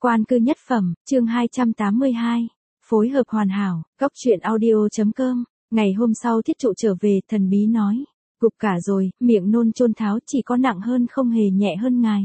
Quan cư nhất phẩm, chương 282. Phối hợp hoàn hảo, góc truyện audio.com. Ngày hôm sau thiết trụ trở về, thần bí nói. Gục cả rồi, miệng nôn chôn tháo, chỉ có nặng hơn không hề nhẹ hơn ngài.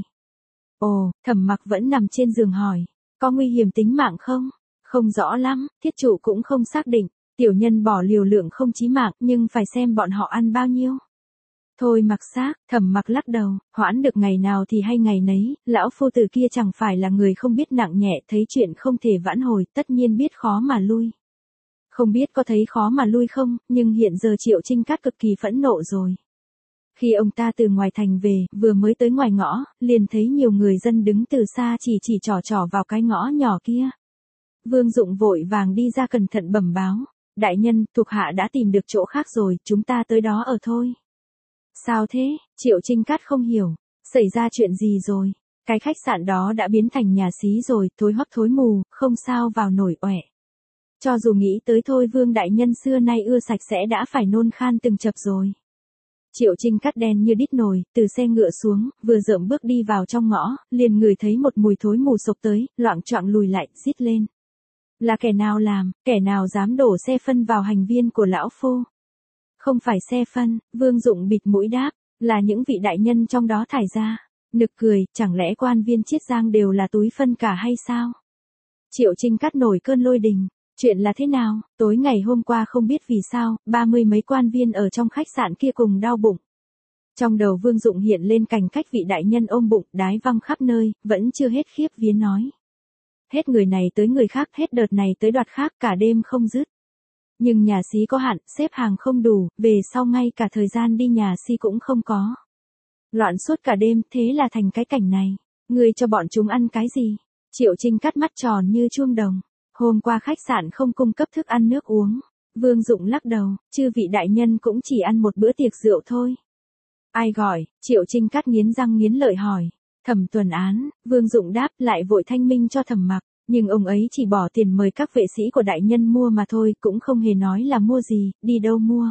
Ồ, Thẩm Mặc vẫn nằm trên giường hỏi. Có nguy hiểm tính mạng không? Không rõ lắm, thiết trụ cũng không xác định. Tiểu nhân bỏ liều lượng không chí mạng, nhưng phải xem bọn họ ăn bao nhiêu. Thôi mặc xác, Thẩm Mặc lắc đầu, hoãn được ngày nào thì hay ngày nấy, lão phu tử kia chẳng phải là người không biết nặng nhẹ, thấy chuyện không thể vãn hồi, tất nhiên biết khó mà lui. Không biết có thấy khó mà lui không, nhưng hiện giờ Triệu Trinh Cát cực kỳ phẫn nộ rồi. Khi ông ta từ ngoài thành về, vừa mới tới ngoài ngõ, liền thấy nhiều người dân đứng từ xa chỉ trỏ vào cái ngõ nhỏ kia. Vương Dụng vội vàng đi ra cẩn thận bẩm báo, đại nhân, thuộc hạ đã tìm được chỗ khác rồi, chúng ta tới đó ở thôi. Sao thế? Triệu Trinh Cát không hiểu, xảy ra chuyện gì rồi? Cái khách sạn đó đã biến thành nhà xí rồi, thối hót thối mù, không sao vào nổi oẻ. Cho dù nghĩ tới thôi, Vương đại nhân xưa nay ưa sạch sẽ đã phải nôn khan từng chập rồi. Triệu Trinh Cát đen như đít nồi, từ xe ngựa xuống, vừa dợm bước đi vào trong ngõ, liền ngửi thấy một mùi thối mù sộc tới, loạng choạng lùi lại, rít lên. Là kẻ nào làm, kẻ nào dám đổ xe phân vào hành viên của lão phu? Không phải xe phân, Vương Dụng bịt mũi đáp, là những vị đại nhân trong đó thải ra. Nực cười, chẳng lẽ quan viên Chiết Giang đều là túi phân cả hay sao? Triệu Trinh Cát nổi cơn lôi đình. Chuyện là thế nào? Tối ngày hôm qua không biết vì sao, 30 mấy quan viên ở trong khách sạn kia cùng đau bụng. Trong đầu Vương Dụng hiện lên cảnh cách vị đại nhân ôm bụng, đái văng khắp nơi, vẫn chưa hết khiếp vía nói. Hết người này tới người khác, hết đợt này tới đoạt khác, cả đêm không dứt. Nhưng nhà xí có hạn, xếp hàng không đủ, về sau ngay cả thời gian đi nhà xí cũng không có. Loạn suốt cả đêm, thế là thành cái cảnh này. Người cho bọn chúng ăn cái gì? Triệu Trinh Cát mắt tròn như chuông đồng. Hôm qua khách sạn không cung cấp thức ăn nước uống. Vương Dụng lắc đầu, chư vị đại nhân cũng chỉ ăn một bữa tiệc rượu thôi. Ai gọi? Triệu Trinh Cát nghiến răng nghiến lợi hỏi. Thẩm Tuần Án, Vương Dụng đáp, lại vội thanh minh cho Thẩm Mặc. Nhưng ông ấy chỉ bỏ tiền mời các vệ sĩ của đại nhân mua mà thôi, cũng không hề nói là mua gì, đi đâu mua.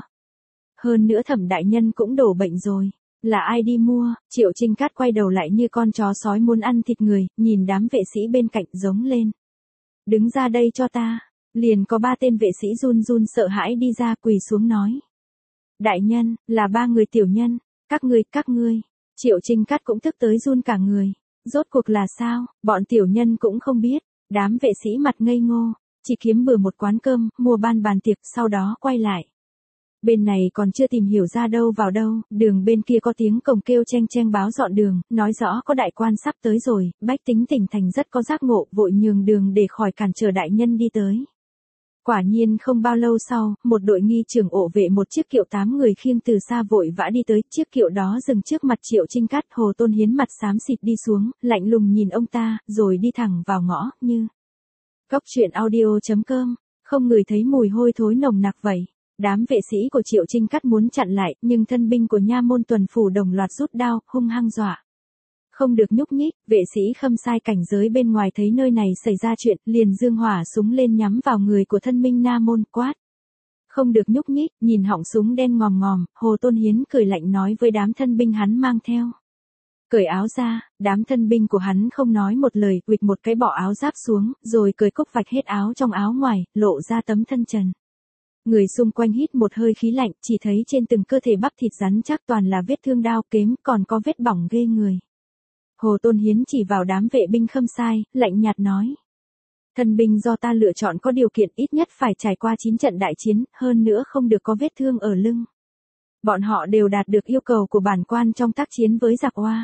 Hơn nữa Thẩm đại nhân cũng đổ bệnh rồi. Là ai đi mua? Triệu Trinh Cát quay đầu lại như con chó sói muốn ăn thịt người, nhìn đám vệ sĩ bên cạnh giống lên. Đứng ra đây cho ta. Liền có 3 tên vệ sĩ run run sợ hãi đi ra, quỳ xuống nói. Đại nhân, là 3 người tiểu nhân. Các ngươi. Triệu Trinh Cát cũng tức tới run cả người. Rốt cuộc là sao? Bọn tiểu nhân cũng không biết. Đám vệ sĩ mặt ngây ngô, chỉ kiếm bừa một quán cơm, mua bàn tiệc, sau đó quay lại. Bên này còn chưa tìm hiểu ra đâu vào đâu, đường bên kia có tiếng cồng kêu cheng cheng báo dọn đường, nói rõ có đại quan sắp tới rồi, bách tính tỉnh thành rất có giác ngộ, vội nhường đường để khỏi cản trở đại nhân đi tới. Quả nhiên không bao lâu sau, một đội nghi trưởng ổ vệ một chiếc kiệu 8 người khiêng từ xa vội vã đi tới, chiếc kiệu đó dừng trước mặt Triệu Trinh Cát. Hồ Tôn Hiến mặt xám xịt đi xuống, lạnh lùng nhìn ông ta, rồi đi thẳng vào ngõ, như. Góc truyện audio.com, không ngửi thấy mùi hôi thối nồng nặc vậy. Đám vệ sĩ của Triệu Trinh Cát muốn chặn lại, nhưng thân binh của nha môn tuần phủ đồng loạt rút đao, hung hăng dọa. Không được nhúc nhích, vệ sĩ khâm sai cảnh giới bên ngoài thấy nơi này xảy ra chuyện, liền dương hỏa súng lên nhắm vào người của thân binh nha môn, quát. Không được nhúc nhích, nhìn họng súng đen ngòm ngòm, Hồ Tôn Hiến cười lạnh nói với đám thân binh hắn mang theo. Cởi áo ra, đám thân binh của hắn không nói một lời, quịch một cái bỏ áo giáp xuống, rồi cởi cúc vạch hết áo trong áo ngoài, lộ ra tấm thân trần. Người xung quanh hít một hơi khí lạnh, chỉ thấy trên từng cơ thể bắp thịt rắn chắc toàn là vết thương đao kếm, còn có vết bỏng ghê người. Hồ Tôn Hiến chỉ vào đám vệ binh khâm sai, lạnh nhạt nói. Thân binh do ta lựa chọn có điều kiện ít nhất phải trải qua 9 trận đại chiến, hơn nữa không được có vết thương ở lưng. Bọn họ đều đạt được yêu cầu của bản quan trong tác chiến với giặc Oa.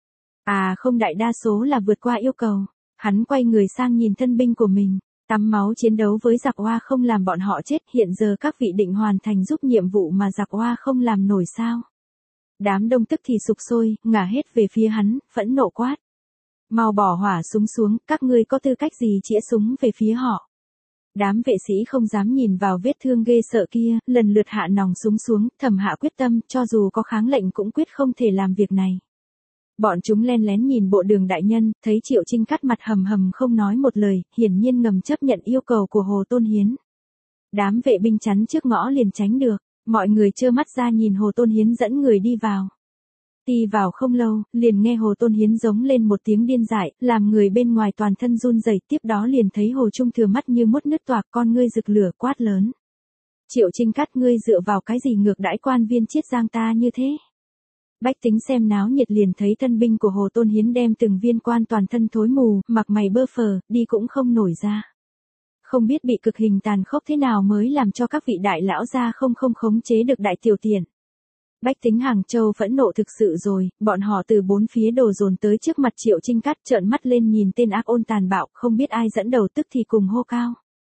À không, đại đa số là vượt qua yêu cầu. Hắn quay người sang nhìn thân binh của mình. Tắm máu chiến đấu với giặc Oa không làm bọn họ chết, hiện giờ các vị định hoàn thành giúp nhiệm vụ mà giặc Oa không làm nổi sao? Đám đông tức thì sục sôi, ngả hết về phía hắn, phẫn nộ quát. Mau bỏ hỏa súng xuống, các ngươi có tư cách gì chĩa súng về phía họ? Đám vệ sĩ không dám nhìn vào vết thương ghê sợ kia, lần lượt hạ nòng súng xuống, thầm hạ quyết tâm, cho dù có kháng lệnh cũng quyết không thể làm việc này. Bọn chúng len lén nhìn bộ đường đại nhân, thấy Triệu Trinh Cát mặt hầm hầm không nói một lời, hiển nhiên ngầm chấp nhận yêu cầu của Hồ Tôn Hiến. Đám vệ binh chắn trước ngõ liền tránh được, mọi người trơ mắt ra nhìn Hồ Tôn Hiến dẫn người đi vào. Đi vào không lâu, liền nghe Hồ Tôn Hiến giống lên một tiếng điên dại, làm người bên ngoài toàn thân run rẩy, tiếp đó liền thấy Hồ Trung Thừa mắt như mốt nứt toạc, con ngươi rực lửa quát lớn. Triệu Trinh Cát, ngươi dựa vào cái gì ngược đãi quan viên Chiết Giang ta như thế? Bách tính xem náo nhiệt liền thấy thân binh của Hồ Tôn Hiến đem từng viên quan toàn thân thối mù, mặt mày bơ phờ, đi cũng không nổi ra. Không biết bị cực hình tàn khốc thế nào mới làm cho các vị đại lão gia không khống chế được đại tiểu tiện. Bách tính Hàng Châu phẫn nộ thực sự rồi, bọn họ từ bốn phía đổ dồn tới trước mặt Triệu Trinh Cát, trợn mắt lên nhìn tên ác ôn tàn bạo, không biết ai dẫn đầu tức thì cùng hô cao.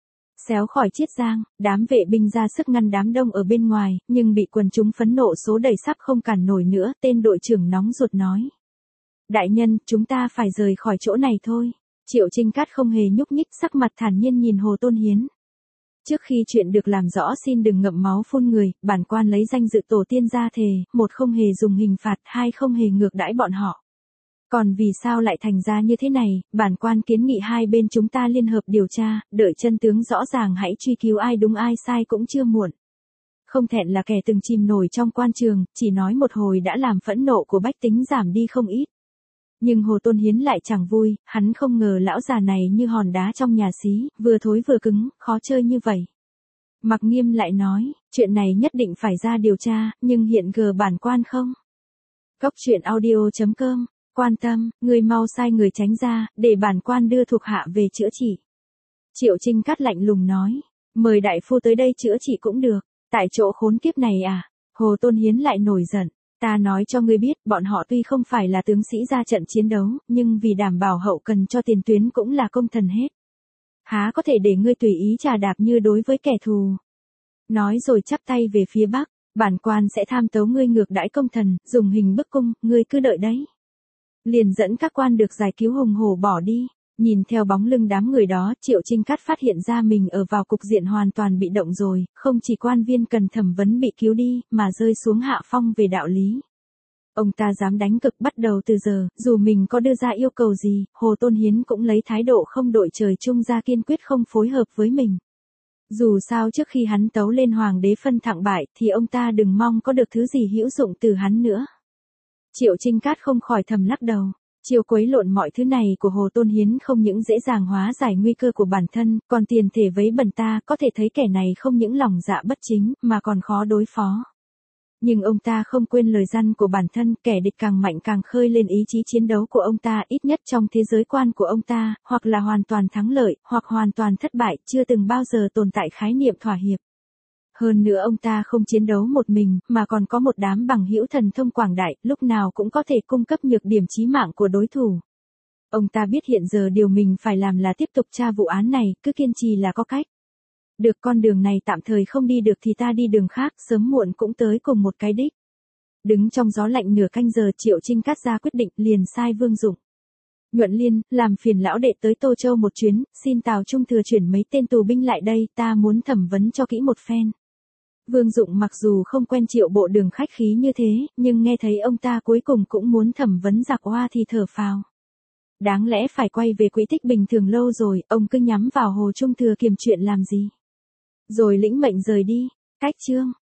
Xéo khỏi Chiết Giang, đám vệ binh ra sức ngăn đám đông ở bên ngoài, nhưng bị quần chúng phẫn nộ số đầy sắp không cản nổi nữa, tên đội trưởng nóng ruột nói. Đại nhân, chúng ta phải rời khỏi chỗ này thôi. Triệu Trinh Cát không hề nhúc nhích, sắc mặt thản nhiên nhìn Hồ Tôn Hiến. Trước khi chuyện được làm rõ xin đừng ngậm máu phun người, bản quan lấy danh dự tổ tiên ra thề, một không hề dùng hình phạt, hai không hề ngược đãi bọn họ. Còn vì sao lại thành ra như thế này, bản quan kiến nghị hai bên chúng ta liên hợp điều tra, đợi chân tướng rõ ràng hãy truy cứu ai đúng ai sai cũng chưa muộn. Không thẹn là kẻ từng chìm nổi trong quan trường, chỉ nói một hồi đã làm phẫn nộ của bách tính giảm đi không ít. Nhưng Hồ Tôn Hiến lại chẳng vui, hắn không ngờ lão già này như hòn đá trong nhà xí, vừa thối vừa cứng, khó chơi như vậy. Mặc Nghiêm lại nói, chuyện này nhất định phải ra điều tra, nhưng hiện giờ bản quan không. Góc truyện audio.com, quan tâm, người mau sai người tránh ra, để bản quan đưa thuộc hạ về chữa trị. Triệu Trinh Cát lạnh lùng nói, mời đại phu tới đây chữa trị cũng được, tại chỗ khốn kiếp này à. Hồ Tôn Hiến lại nổi giận. Ta nói cho ngươi biết, bọn họ tuy không phải là tướng sĩ ra trận chiến đấu, nhưng vì đảm bảo hậu cần cho tiền tuyến cũng là công thần hết. Há có thể để ngươi tùy ý trà đạp như đối với kẻ thù. Nói rồi chắp tay về phía bắc, bản quan sẽ tham tấu ngươi ngược đãi công thần, dùng hình bức cung, ngươi cứ đợi đấy. Liền dẫn các quan được giải cứu hùng hổ bỏ đi. Nhìn theo bóng lưng đám người đó, Triệu Trinh Cát phát hiện ra mình ở vào cục diện hoàn toàn bị động rồi, không chỉ quan viên cần thẩm vấn bị cứu đi, mà rơi xuống hạ phong về đạo lý. Ông ta dám đánh cực bắt đầu từ giờ, dù mình có đưa ra yêu cầu gì, Hồ Tôn Hiến cũng lấy thái độ không đội trời chung ra kiên quyết không phối hợp với mình. Dù sao trước khi hắn tấu lên hoàng đế phân thặng bại, thì ông ta đừng mong có được thứ gì hữu dụng từ hắn nữa. Triệu Trinh Cát không khỏi thầm lắc đầu. Chiêu quấy lộn mọi thứ này của Hồ Tôn Hiến không những dễ dàng hóa giải nguy cơ của bản thân, còn tiền thể vấy bẩn ta có thể thấy kẻ này không những lòng dạ bất chính, mà còn khó đối phó. Nhưng ông ta không quên lời răn của bản thân, kẻ địch càng mạnh càng khơi lên ý chí chiến đấu của ông ta, ít nhất trong thế giới quan của ông ta, hoặc là hoàn toàn thắng lợi, hoặc hoàn toàn thất bại, chưa từng bao giờ tồn tại khái niệm thỏa hiệp. Hơn nữa ông ta không chiến đấu một mình, mà còn có một đám bằng hữu thần thông quảng đại, lúc nào cũng có thể cung cấp nhược điểm chí mạng của đối thủ. Ông ta biết hiện giờ điều mình phải làm là tiếp tục tra vụ án này, cứ kiên trì là có cách. Được con đường này tạm thời không đi được thì ta đi đường khác, sớm muộn cũng tới cùng một cái đích. Đứng trong gió lạnh nửa canh giờ, Triệu Trinh Cát ra quyết định, liền sai Vương Dụng. Nhuận Liên, làm phiền lão đệ tới Tô Châu một chuyến, xin Tào Trung Thừa chuyển mấy tên tù binh lại đây, ta muốn thẩm vấn cho kỹ một phen. Vương Dụng mặc dù không quen Triệu Bộ Đường khách khí như thế, nhưng nghe thấy ông ta cuối cùng cũng muốn thẩm vấn giặc Hoa thì thở phào. Đáng lẽ phải quay về quỹ tích bình thường lâu rồi, ông cứ nhắm vào Hồ Trung Thừa kiềm chuyện làm gì. Rồi lĩnh mệnh rời đi. Cách chương